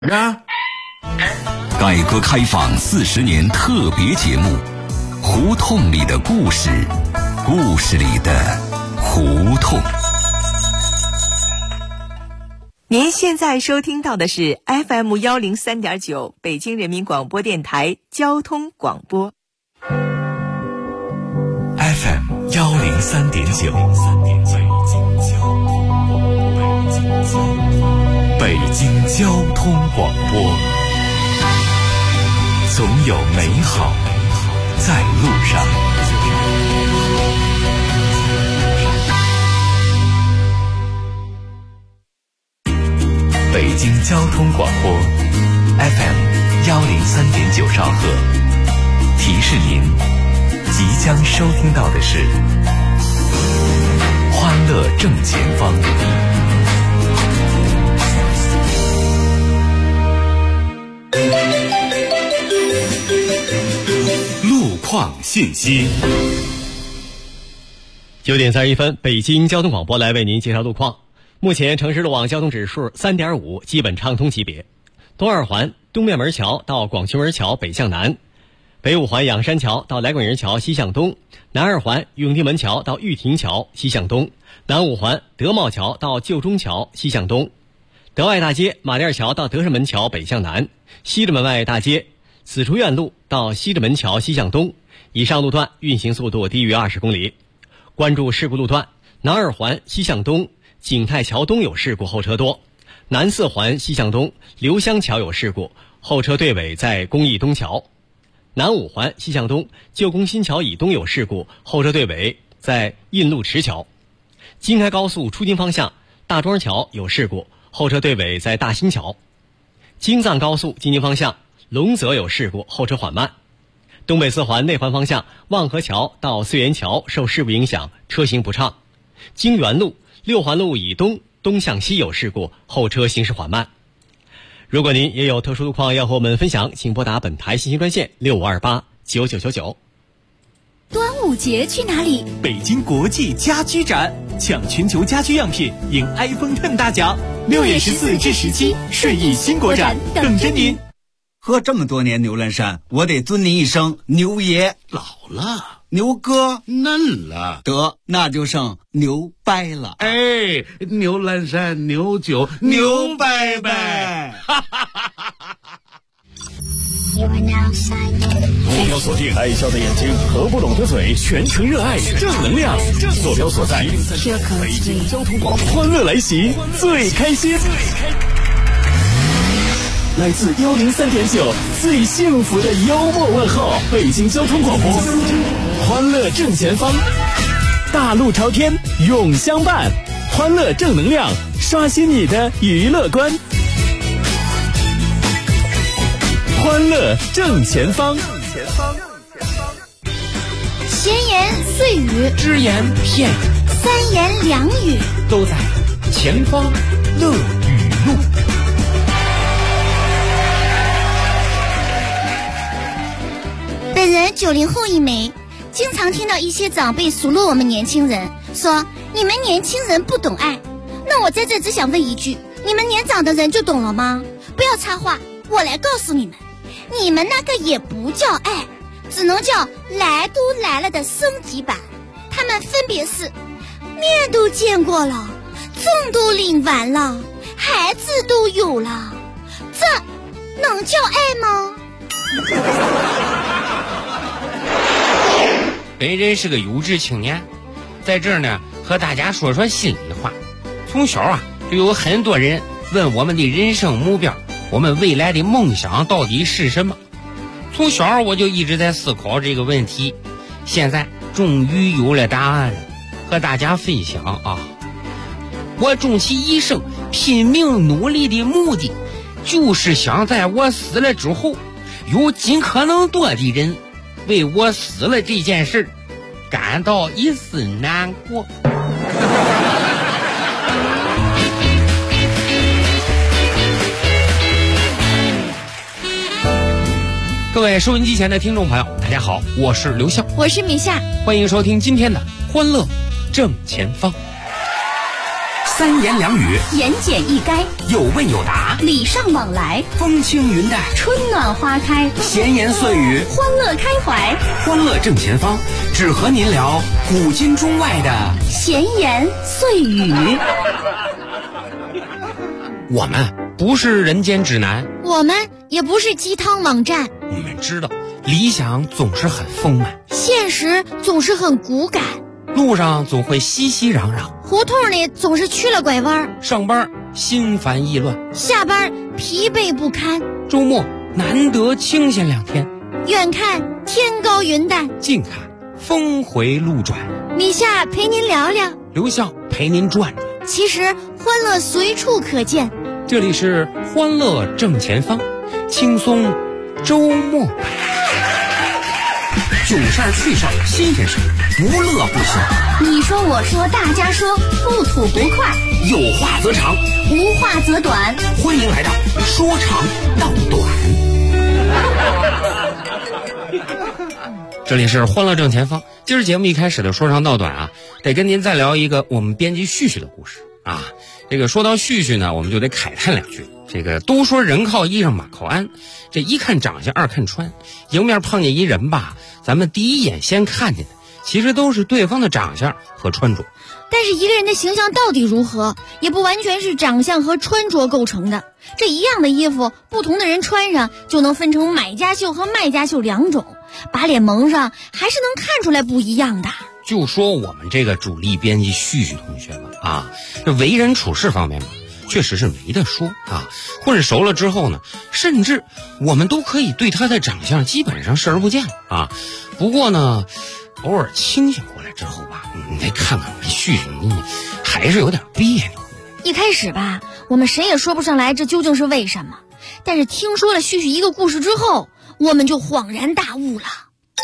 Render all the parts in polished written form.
改革开放40年特别节目《胡同里的故事》，故事里的胡同。 您现在收听到的是 FM 103.9北京人民广播电台交通广播。 FM 103.9，北京交通广播，总有美好在路上。北京交通广播 FM 103.9兆赫，提示您即将收听到的是欢乐正前方。路况信息。 9点31分，北京交通广播来为您介绍路况。目前城市路网交通指数 3.5， 基本畅通级别。东二环东面门桥到广渠门桥北向南，北五环仰山桥到来广营桥西向东，南二环永定门桥到玉亭桥西向东，南五环德茂桥到旧中桥西向东，德外大街马甸桥到德胜门桥北向南，西直门外大街紫竹院路到西直门桥西向东，以上路段运行速度低于20公里。关注事故路段，南二环西向东景泰桥东有事故，后车多；南四环西向东刘湘桥有事故，后车队尾在公益东桥；南五环西向东旧宫新桥以东有事故，后车队尾在印路池桥；京开高速出京方向大庄桥有事故，后车队尾在大新桥；京藏高速进京方向龙泽有事故，后车缓慢；东北四环内环方向望河桥到淬源桥受事故影响，车行不畅；京原路六环路以东东向西有事故，后车行驶缓慢。如果您也有特殊路况要和我们分享，请拨打本台信息专线65289999。 端午节去哪里？ 北京国际家居展，抢全球家居样品，赢 iPhone X 大奖。6月14至17，顺义新国展等着您。 喝这么多年牛栏山，我得尊您一声牛爷。 老了， 牛哥嫩了， 得那就剩牛掰了。 哎，牛栏山牛酒牛掰掰。 目标锁定爱笑的眼睛和不懂的嘴，全程热爱正能量。坐标所在北京交通广播，欢乐来袭，最开心。来自103.9最幸福的幽默问候，北京交通广播，欢乐正前方，大路朝天永相伴，欢乐正能量，刷新你的娱乐观。欢乐正前方， 闲言碎语， 只言片语， 三言两语， 都在前方乐语录。 本人90后一枚，经常听到一些长辈数落我们年轻人，说你们年轻人不懂爱。那我在这只想问一句，你们年长的人就懂了吗？不要插话，我来告诉你们，你们那个也不叫爱，只能叫来都来了的升级版。他们分别是面都见过了，证都领完了，孩子都有了，这能叫爱吗？ 本人是个优质青年，在这儿呢和大家说说心里话。从小就有很多人问我们的人生目标，我们未来的梦想到底是什么。从小我就一直在思考这个问题，现在终于有了答案了，和大家分享啊。我终其一生拼命努力的目的，就是想在我死了之后，有尽可能多的人为我死了这件事感到一丝难过。各位收音机前的听众朋友，大家好，我是刘笑， 我是米夏， 欢迎收听今天的欢乐正前方。 三言两语， 言简意赅， 有问有答， 礼尚往来， 风轻云淡， 春暖花开， 闲言碎语， 欢乐开怀， 欢乐正前方，只和您聊古今中外的闲言碎语。 我们不是人间指南， 我们也不是鸡汤网站。 我们知道理想总是很丰满， 现实总是很骨感， 路上总会熙熙攘攘， 胡同里总是曲了拐弯， 上班心烦意乱， 下班疲惫不堪， 周末难得清闲2天， 远看天高云淡， 近看峰回路转。 米夏陪您聊聊， 刘笑陪您转转。 其实欢乐随处可见， 这里是欢乐正前方，轻松周末版，囧事儿趣事儿新鲜事儿，不乐不休。 你说我说大家说，不吐不快， 有话则长， 无话则短。 欢迎来到说长道短。这里是欢乐正前方。今儿节目一开始的说长道短啊，得跟您再聊一个我们编辑旭旭的故事啊。这个说到旭旭呢，我们就得慨叹2句。这个都说人靠衣裳马靠鞍，这一看长相二看穿，迎面碰见一人吧，咱们第一眼先看见的其实都是对方的长相和穿着。 但是一个人的形象到底如何，也不完全是长相和穿着构成的。这一样的衣服，不同的人穿上就能分成买家秀和卖家秀2种，把脸蒙上还是能看出来不一样的。 就说我们这个主力编辑旭旭同学吧啊，这为人处事方面嘛，确实是没得说啊。混熟了之后呢，甚至我们都可以对他的长相基本上视而不见了啊。不过呢，偶尔清醒过来之后吧，你再看看我们旭旭，你还是有点别扭。 一开始吧，我们谁也说不上来这究竟是为什么，但是听说了旭旭一个故事之后，我们就恍然大悟了。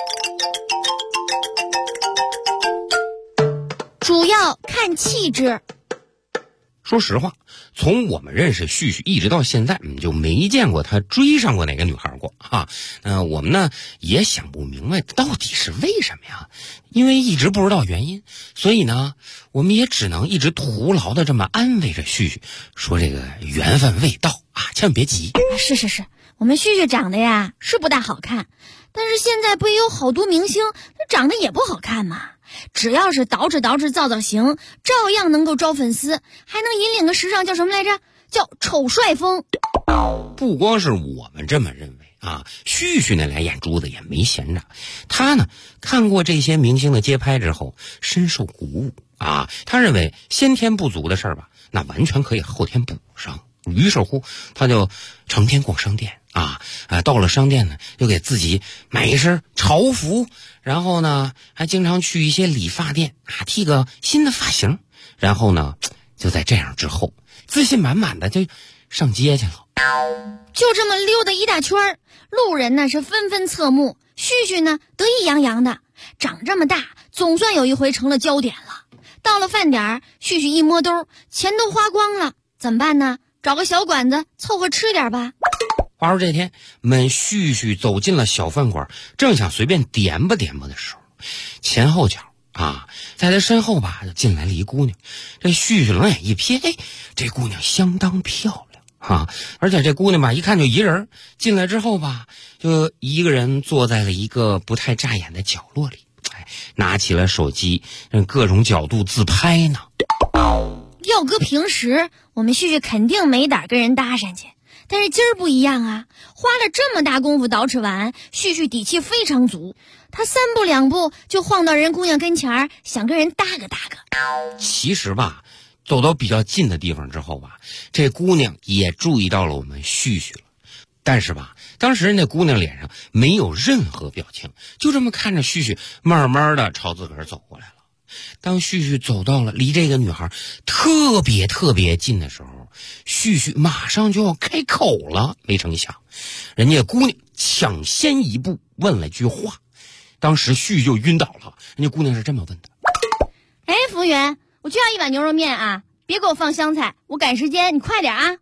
主要看气质。 说实话，从我们认识旭旭一直到现在，就没见过他追上过哪个女孩过啊。我们呢也想不明白到底是为什么呀，因为一直不知道原因，所以呢我们也只能一直徒劳的这么安慰着旭旭，说这个缘分未到啊，千万别急。 是，我们旭旭长得呀是不大好看，但是现在不也有好多明星他长得也不好看吗？只要是捯饬造型，照样能够招粉丝，还能引领个时尚叫什么来着？叫丑帅风。 不光是我们这么认为啊，旭旭那俩眼珠子也没闲着。他呢看过这些明星的街拍之后，深受鼓舞啊。他认为先天不足的事儿吧，那完全可以后天补上。于是乎，他就成天逛商店啊，到了商店呢，就给自己买一身潮服，然后呢，还经常去一些理发店啊，剃个新的发型，然后呢，就在这样之后，自信满满的就上街去了。 就这么溜达一大圈，路人呢是纷纷侧目，旭旭呢得意洋洋的，长这么大，总算有一回成了焦点了。到了饭点，旭旭一摸兜，钱都花光了，怎么办呢？找个小馆子凑合吃点吧。 话说这天，们旭旭走进了小饭馆，正想随便点吧的时候，前后脚啊，在他身后吧就进来了一姑娘。这旭旭冷眼一瞥，这姑娘相当漂亮啊！而且这姑娘吧一看就一人，进来之后吧就一个人坐在了一个不太扎眼的角落里，拿起了手机，各种角度自拍呢。 要搁平时，我们旭旭肯定没胆跟人搭讪去，但是今儿不一样啊，花了这么大功夫捯饬完，旭旭底气非常足，他3步2步就晃到人姑娘跟前儿，想跟人搭个。 其实吧，走到比较近的地方之后吧，这姑娘也注意到了我们旭旭了，但是吧，当时那姑娘脸上没有任何表情，就这么看着旭旭，慢慢的朝自个儿走过来了。当旭旭走到了离这个女孩特别近的时候，旭旭马上就要开口了，没成想人家姑娘抢先一步问了句话，当时旭旭就晕倒了。人家姑娘是这么问的： 服务员，我就要一碗牛肉面啊，别给我放香菜，我赶时间，你快点啊。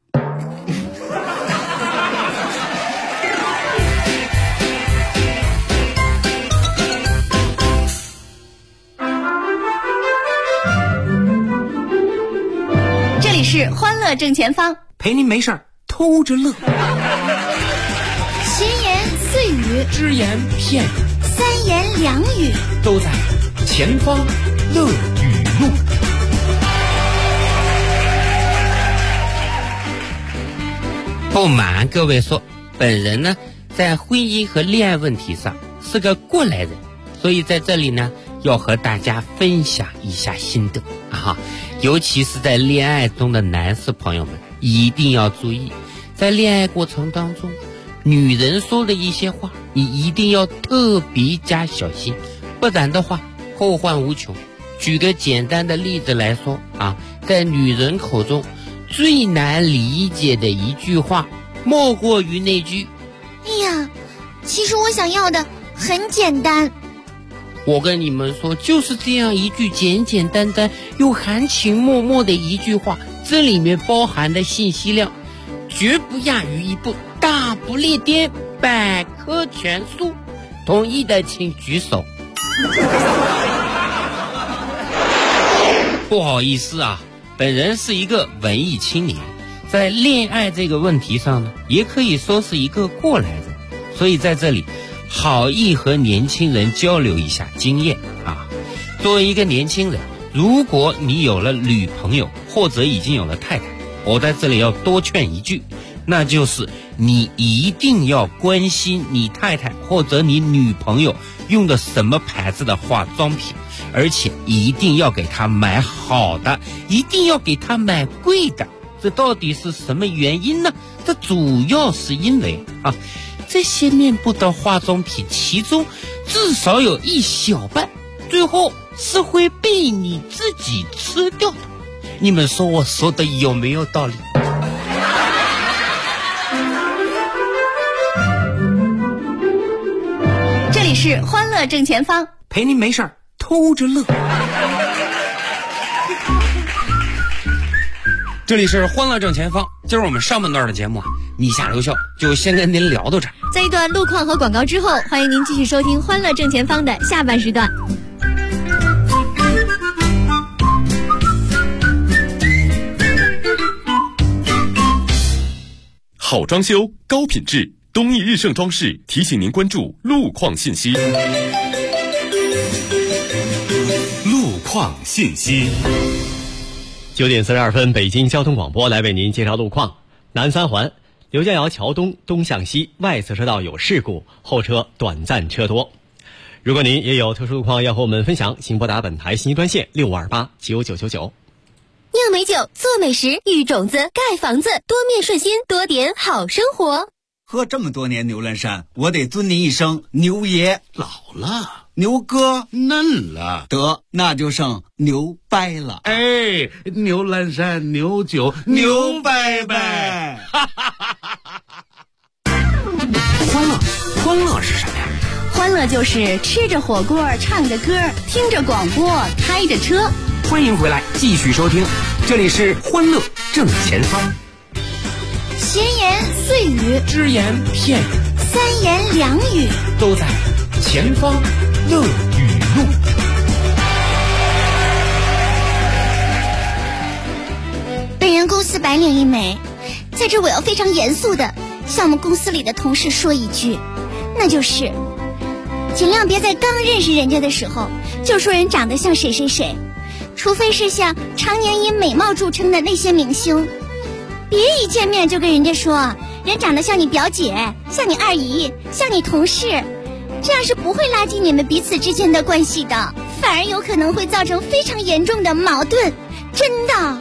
乐正前方， 陪您没事儿偷着乐。 闲言碎语， 只言片语， 三言两语， 都在前方乐语录。不瞒各位说，本人呢在婚姻和恋爱问题上是个过来人，所以在这里呢要和大家分享一下心得啊，尤其是在恋爱中的男士朋友们一定要注意，在恋爱过程当中，女人说的一些话你一定要特别加小心，不然的话后患无穷。举个简单的例子来说啊，在女人口中最难理解的一句话莫过于那句哎呀，其实我想要的很简单。 我跟你们说，就是这样一句简简单单又含情脉脉的一句话，这里面包含的信息量绝不亚于一部大不列颠百科全书。同意的请举手。不好意思啊，本人是一个文艺青年，在恋爱这个问题上呢，也可以说是一个过来人，所以在这里好意和年轻人交流一下经验啊。作为一个年轻人，如果你有了女朋友或者已经有了太太，我在这里要多劝一句，那就是你一定要关心你太太或者你女朋友用的什么牌子的化妆品，而且一定要给她买好的，一定要给她买贵的。这到底是什么原因呢？这主要是因为啊，这些面部的化妆品其中至少有一小半最后是会被你自己吃掉的。你们说我说的有没有道理？ 这里是欢乐正前方， 陪您没事儿偷着乐。 这里是欢乐正前方，今儿我们上半段的节目啊，你下留校就先跟您聊到这儿。 在一段路况和广告之后，欢迎您继续收听欢乐正前方的下半时段。 好装修，高品质，东义日盛装饰提醒您关注路况信息。路况信息。 9点42分，北京交通广播来为您介绍路况。南三环刘家窑桥东东向西外侧车道有事故，后车短暂车多。如果您也有特殊路况要和我们分享，请拨打本台信息专线65289999。 酿美酒，做美食，育种子，盖房子，多面顺心，多点好生活。 喝这么多年牛栏山，我得尊您一声牛爷。 老了， 牛哥嫩了， 得那就剩牛掰了。 哎，牛栏山牛酒牛掰掰。 欢乐是什么呀？ 欢乐就是吃着火锅，唱着歌，听着广播，开着车。 欢迎回来，继续收听，这里是欢乐正前方。 闲言碎语， 只言片语， 三言两语， 都在前方乐语录。 本人公司白领一枚，在这我要非常严肃的向我们公司里的同事说一句，那就是尽量别在刚认识人家的时候就说人长得像谁谁谁，除非是像常年以美貌著称的那些明星，别一见面就跟人家说人长得像你表姐，像你二姨，像你同事，这样是不会拉近你们彼此之间的关系的，反而有可能会造成非常严重的矛盾，真的。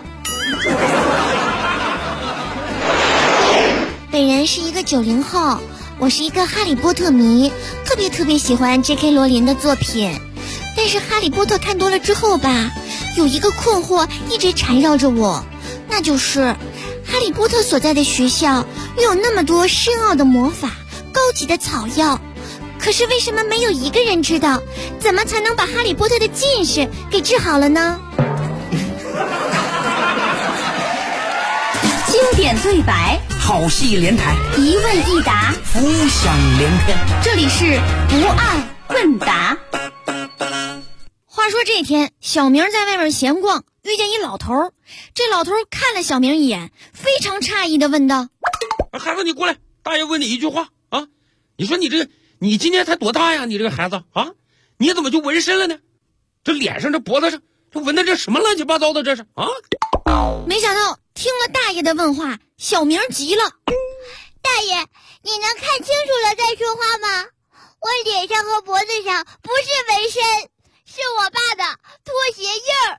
本人是一个90后，我是一个哈利波特迷，特别喜欢 J.K. 罗琳的作品，但是哈利波特看多了之后吧，有一个困惑一直缠绕着我，那就是哈利波特所在的学校又有那么多深奥的魔法，高级的草药，可是为什么没有一个人知道怎么才能把哈利波特的近视给治好了呢？经典对白， 好戏连台， 一问一答， 浮想联翩。 这里是不二问答。话说这天，小明在外面闲逛， 遇见一老头，这老头看了小明一眼，非常诧异的问道： 孩子，你过来，大爷问你一句话啊，你说你今年才多大呀？你这个孩子啊，你怎么就纹身了呢？这脸上这脖子上这纹的这什么乱七八糟的这是啊？ 没想到听了大爷的问话，小明急了： 大爷，你能看清楚了再说话吗？我脸上和脖子上不是纹身，是我爸的拖鞋印儿。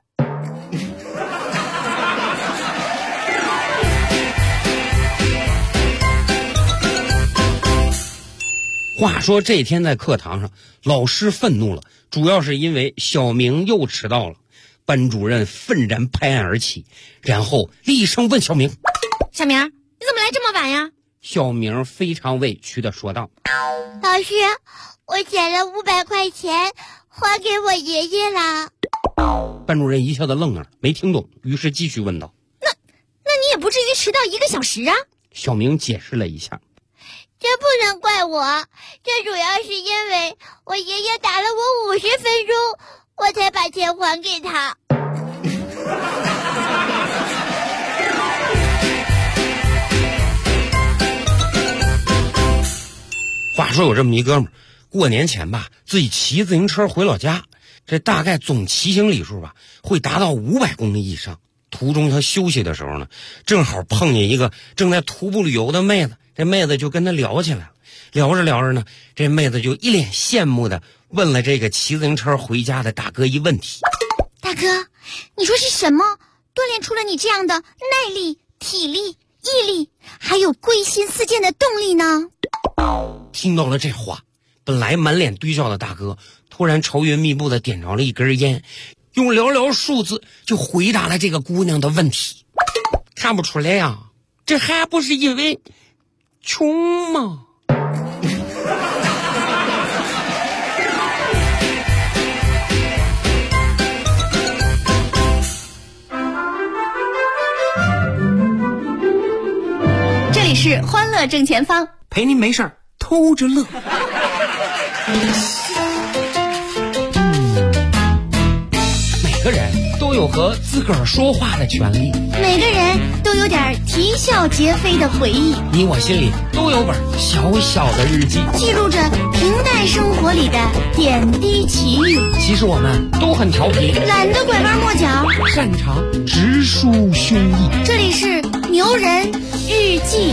话说这天在课堂上，老师愤怒了，主要是因为小明又迟到了。班主任愤然拍案而起，然后厉声问小明： 小明，你怎么来这么晚呀？ 小明非常委屈地说道： 老师，我捡了500块钱还给我爷爷了。 班主任一下子愣了，没听懂，于是继续问道： 那你也不至于迟到1个小时啊？ 小明解释了一下： 这不能怪我，这主要是因为我爷爷打了我50分钟，我才把钱还给他。 话说有这么一哥们儿，过年前吧，自己骑自行车回老家，这大概总骑行里数吧，会达到500公里以上。途中他休息的时候呢，正好碰见一个正在徒步旅游的妹子，这妹子就跟他聊起来了。聊着聊着呢，这妹子就一脸羡慕的问了这个骑自行车回家的大哥一问题： 大哥，你说是什么锻炼出了你这样的耐力、体力、毅力，还有归心似箭的动力呢？ 听到了这话，本来满脸堆笑的大哥突然愁云密布的点着了一根烟，用寥寥数字就回答了这个姑娘的问题：看不出来呀，这还不是因为穷吗？ 这里是欢乐正前方， 陪您没事儿偷着乐。 每个人都有和自个儿说话的权利， 每个人都有点啼笑皆非的回忆， 你我心里都有本小小的日记， 记录着平淡生活里的点滴奇遇。 其实我们都很调皮， 懒得拐弯抹角， 擅长直抒胸臆。 这里是牛人日记。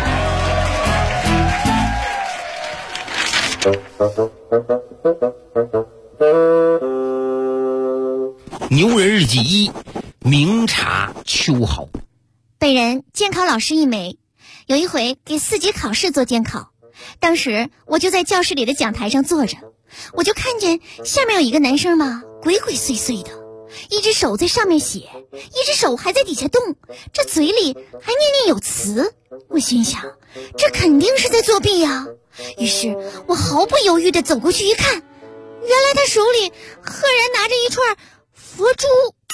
牛人日记1：明察秋毫。 本人监考老师一枚，有一回给4级考试做监考，当时我就在教室里的讲台上坐着，我就看见下面有一个男生嘛，鬼鬼祟祟的，一只手在上面写，一只手还在底下动，这嘴里还念念有词。我心想，这肯定是在作弊呀。于是我毫不犹豫地走过去一看，原来他手里赫然拿着一串佛珠。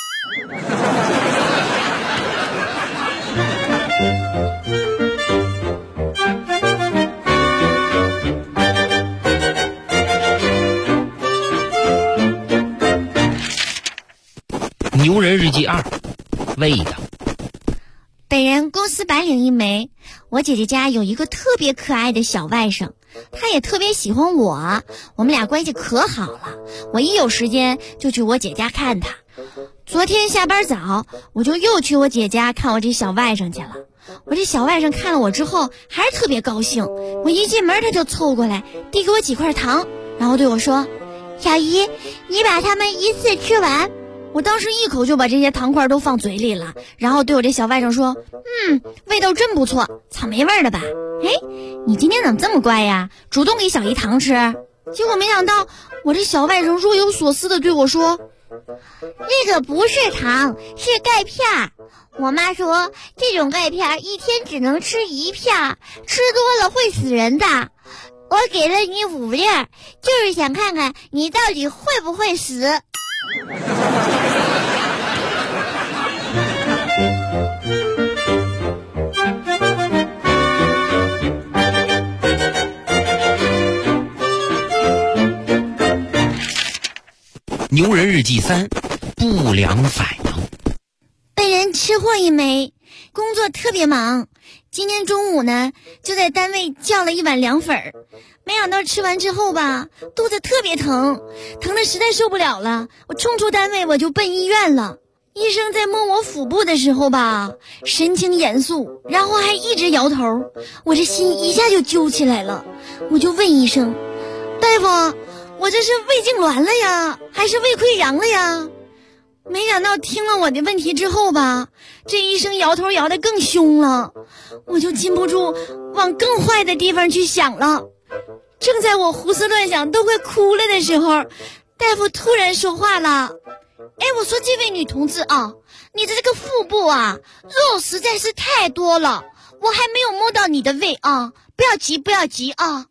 牛人日记2：味道。 本人公司白领一枚，我姐姐家有一个特别可爱的小外甥，他也特别喜欢我，我们俩关系可好了，我一有时间就去我姐家看他。昨天下班早，我就又去我姐家看我这小外甥去了。我这小外甥看了我之后还是特别高兴，我一进门他就凑过来递给我几块糖，然后对我说：小姨，你把它们一次吃完。我当时一口就把这些糖块都放嘴里了，然后对我这小外甥说：味道真不错，草莓味的吧？哎，你今天怎么这么乖呀，主动给小姨糖吃。结果没想到我这小外甥若有所思的对我说： 那个不是糖，是钙片，我妈说这种钙片一天只能吃1片，吃多了会死人的，我给了你5粒，就是想看看你到底会不会死。 牛人日记3：不良反应。 吃货一枚，工作特别忙。今天中午呢，就在单位叫了一碗凉粉儿，没想到吃完之后吧，肚子特别疼，疼得实在受不了了。我冲出单位，我就奔医院了。医生在摸我腹部的时候吧，神情严肃，然后还一直摇头，我这心一下就揪起来了。我就问医生：“大夫，我这是胃痉挛了呀，还是胃溃疡了呀？”没想到听了我的问题之后吧，这医生摇头摇得更凶了，我就禁不住往更坏的地方去想了。正在我胡思乱想都快哭了的时候，大夫突然说话了：“哎，我说这位女同志啊，你的这个腹部啊，肉实在是太多了，我还没有摸到你的胃啊，不要急，不要急啊。”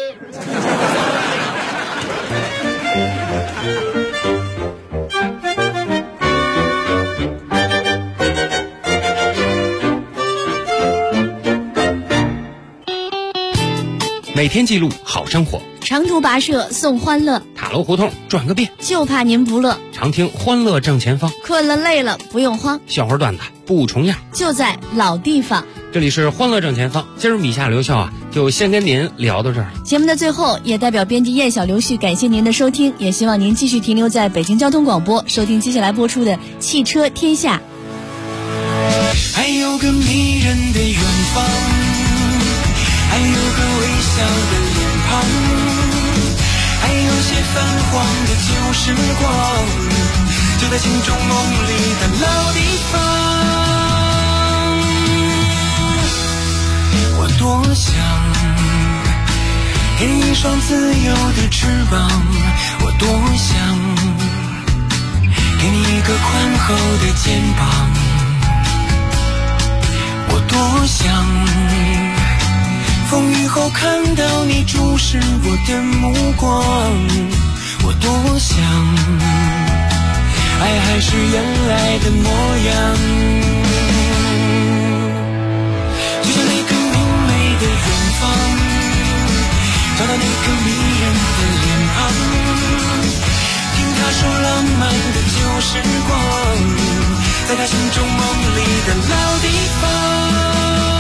每天记录好生活， 长途跋涉送欢乐， 塔楼胡同转个遍， 就怕您不乐。 常听欢乐正前方， 困了累了不用慌， 笑话段子不重样， 就在老地方。 这里是欢乐正前方，今儿米夏留校啊，就先跟您聊到这儿了。 节目的最后，也代表编辑燕小刘旭感谢您的收听，也希望您继续停留在北京交通广播，收听接下来播出的《汽车天下》。 还有个迷人的远方，还有个微笑的脸庞，还有些泛黄的旧时光，就在心中梦里的老地方。我多想给你一双自由的翅膀，我多想给你一个宽厚的肩膀，我多想风雨后看到你注视我的目光，我多想爱还是原来的模样，就像那个明媚的远方，找到那个迷人的脸庞，听他说浪漫的旧时光，在他心中梦里的老地方。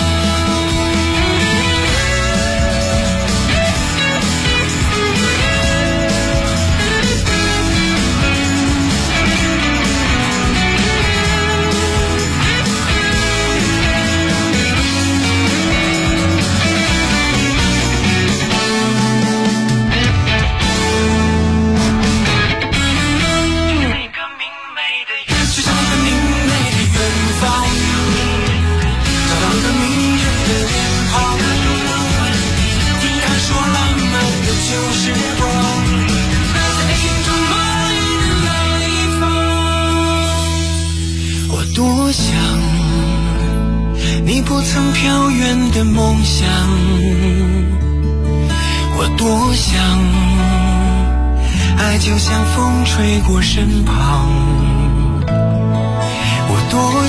多想你不曾飘远的梦想，我多想爱就像风吹过身旁，我多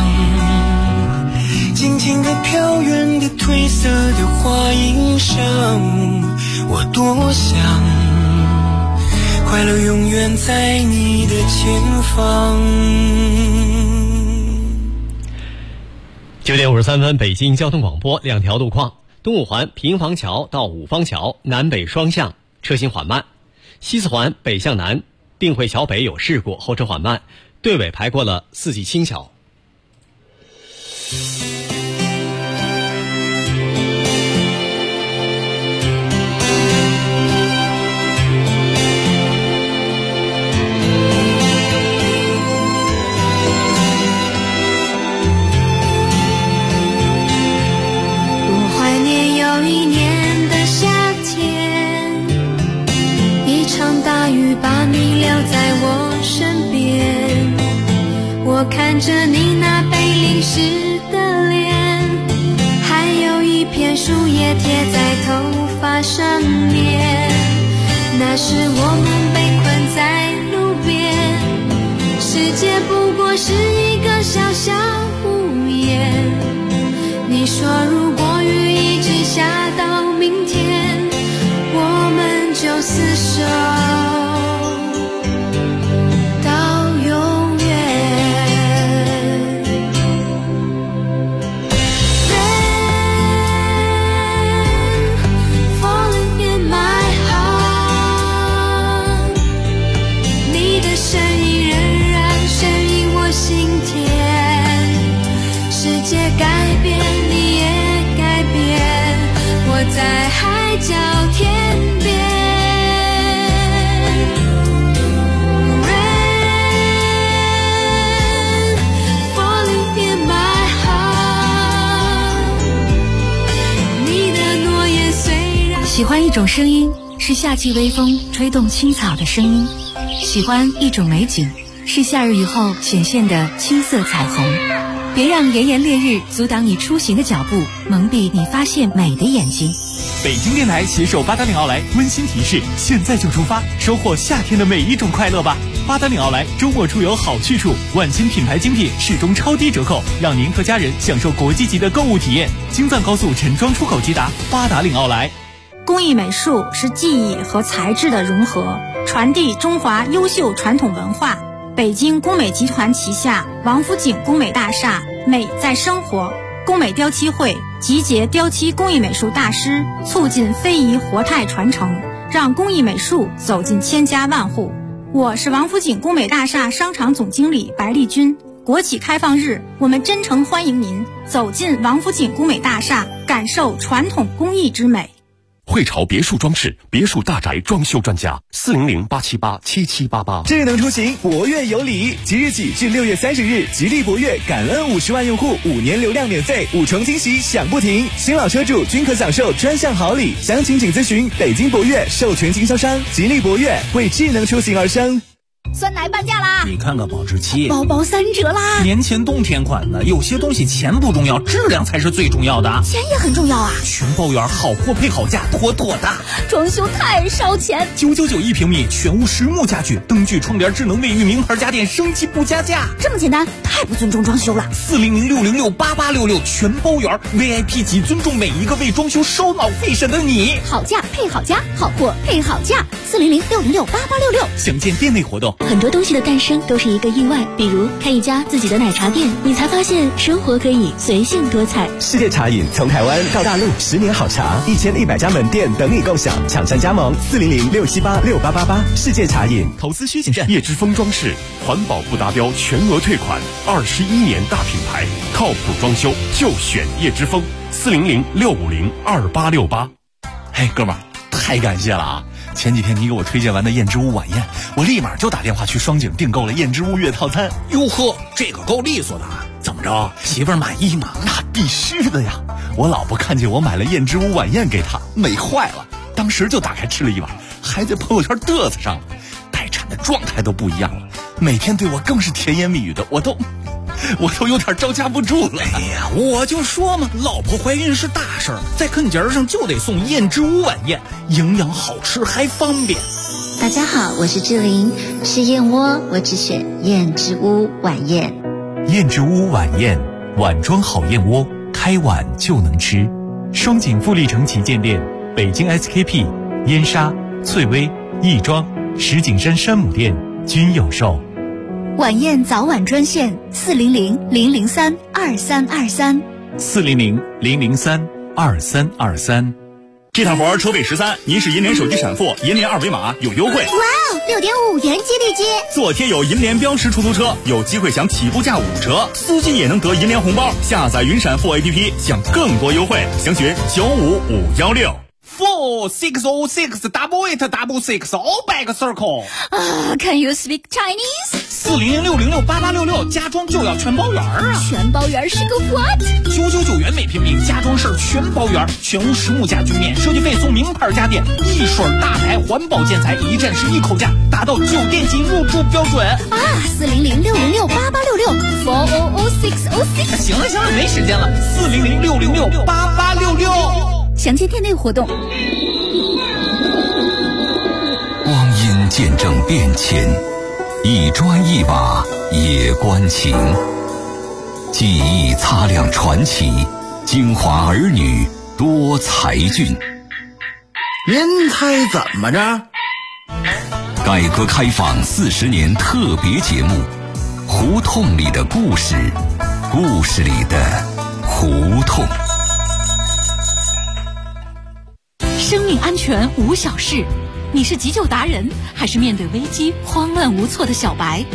想静静地飘远的褪色的花衣裳，我多想快乐永远在你的前方。 9点53分，北京交通广播，两条路况：东五环平房桥到五方桥南北双向车行缓慢；西四环北向南定慧桥北有事故，后车缓慢，队尾排过了四季青桥。 有一年的夏天，一场大雨把你留在我身边，我看着你那被淋湿的脸，还有一片树叶贴在头发上面，那时我们被困在路边，世界不过是一个小小屋檐，你说如果雨一直下到明天，我们就厮守到永远。 喜欢一种声音，是夏季微风吹动青草的声音；喜欢一种美景，是夏日雨后显现的青色彩虹。别让炎炎烈日阻挡你出行的脚步，蒙蔽你发现美的眼睛。 北京电台携手八达岭奥莱温馨提示：现在就出发，收获夏天的每一种快乐吧！八达岭奥莱周末出游好去处，万千品牌精品始终超低折扣，让您和家人享受国际级的购物体验。京藏高速陈庄出口直达八达岭奥莱。 工艺美术是技艺和材质的融合，传递中华优秀传统文化。北京工美集团旗下王府井工美大厦，美在生活。工美雕漆会集结雕漆工艺美术大师，促进非遗活态传承，让工艺美术走进千家万户。我是王府井工美大厦商场总经理白丽君。国企开放日，我们真诚欢迎您走进王府井工美大厦，感受传统工艺之美。 汇潮别墅装饰，别墅大宅装修专家，400-878-7788。 智能出行，博越有礼，即日起至6月30日，吉利博越感恩50万用户5年流量免费，5重惊喜响不停，新老车主均可享受专项好礼。详情请咨询北京博越授权经销商吉利博越，为智能出行而生。 酸奶半价啦！ 你看看保质期， 包包3折啦！ 年前冬天款的，有些东西钱不重要，质量才是最重要的。 钱也很重要啊！ 全包圆，好货配好价，妥妥的。 装修太烧钱 ，999一平米，全屋实木家具，灯具、窗帘、智能卫浴，名牌家电，升级不加价。 这么简单，太不尊重装修了。 400-606-8866，全包圆 ，VIP 级，尊重每一个为装修烧脑费神的你。 好价配好家，好货配好价。400-606-8866， 详见店内活动。 很多东西的诞生都是一个意外，比如开一家自己的奶茶店，你才发现生活可以随性多彩。 世界茶饮从台湾到大陆，10年好茶，1100家门店等你共享，抢占加盟400-678-6888。世界茶饮， 投资需谨慎。 叶之峰装饰，环保不达标全额退款，21年大品牌，靠谱装修就选叶之峰，400-650-2868。 嘿，哥们儿，太感谢了啊！前几天你给我推荐完的燕之屋晚宴，我立马就打电话去双井订购了燕之屋月套餐。哟呵，这个够利索的，怎么着，媳妇儿满意吗？那必须的呀！我老婆看见我买了燕之屋晚宴给她，美坏了，当时就打开吃了一碗，还在朋友圈嘚瑟上了。待产的状态都不一样了，每天对我更是甜言蜜语的，我都有点招架不住了。哎呀，我就说嘛，老婆怀孕是大事儿，在啃节上就得送燕之屋晚宴，营养好吃还方便。 大家好，我是志玲，吃燕窝我只选燕之屋晚宴。 燕之屋晚宴，碗装好燕窝，开碗就能吃。双井富力城旗舰店、北京 SKP、燕莎、翠微、亦庄、石景山山姆店均有售。 晚宴早晚专线400-003-2323 400-003-2323。 这趟活车尾13，您是银联手机闪付，银联二维码有优惠。 哇哦，6.5元激励金！ 做贴有银联标识出租车，有机会享起步价5折，司机也能得银联红包。下载云闪付 APP，享更多优惠，详询95516。 4-6-6-8-8-6 all back circle。 Can you speak Chinese？ 400-606-8866，家装就要全包圆啊！ 全包圆是个 what？ 999元每平米，家装事全包圆，全屋实木家具免设计费送名牌家电，一水大牌环保建材，一站式一口价，达到酒店级入住标准啊 ！400-606-8866 400-606-8866。 行了，没时间了，400-606-8866。 详见店内活动。 光阴见证变迁，一砖一瓦也关情。记忆擦亮传奇，京华儿女多才俊。 您猜怎么着？ 改革开放40年特别节目，胡同里的故事，故事里的胡同。 生命安全无小事，你是急救达人，还是面对危机慌乱无措的小白？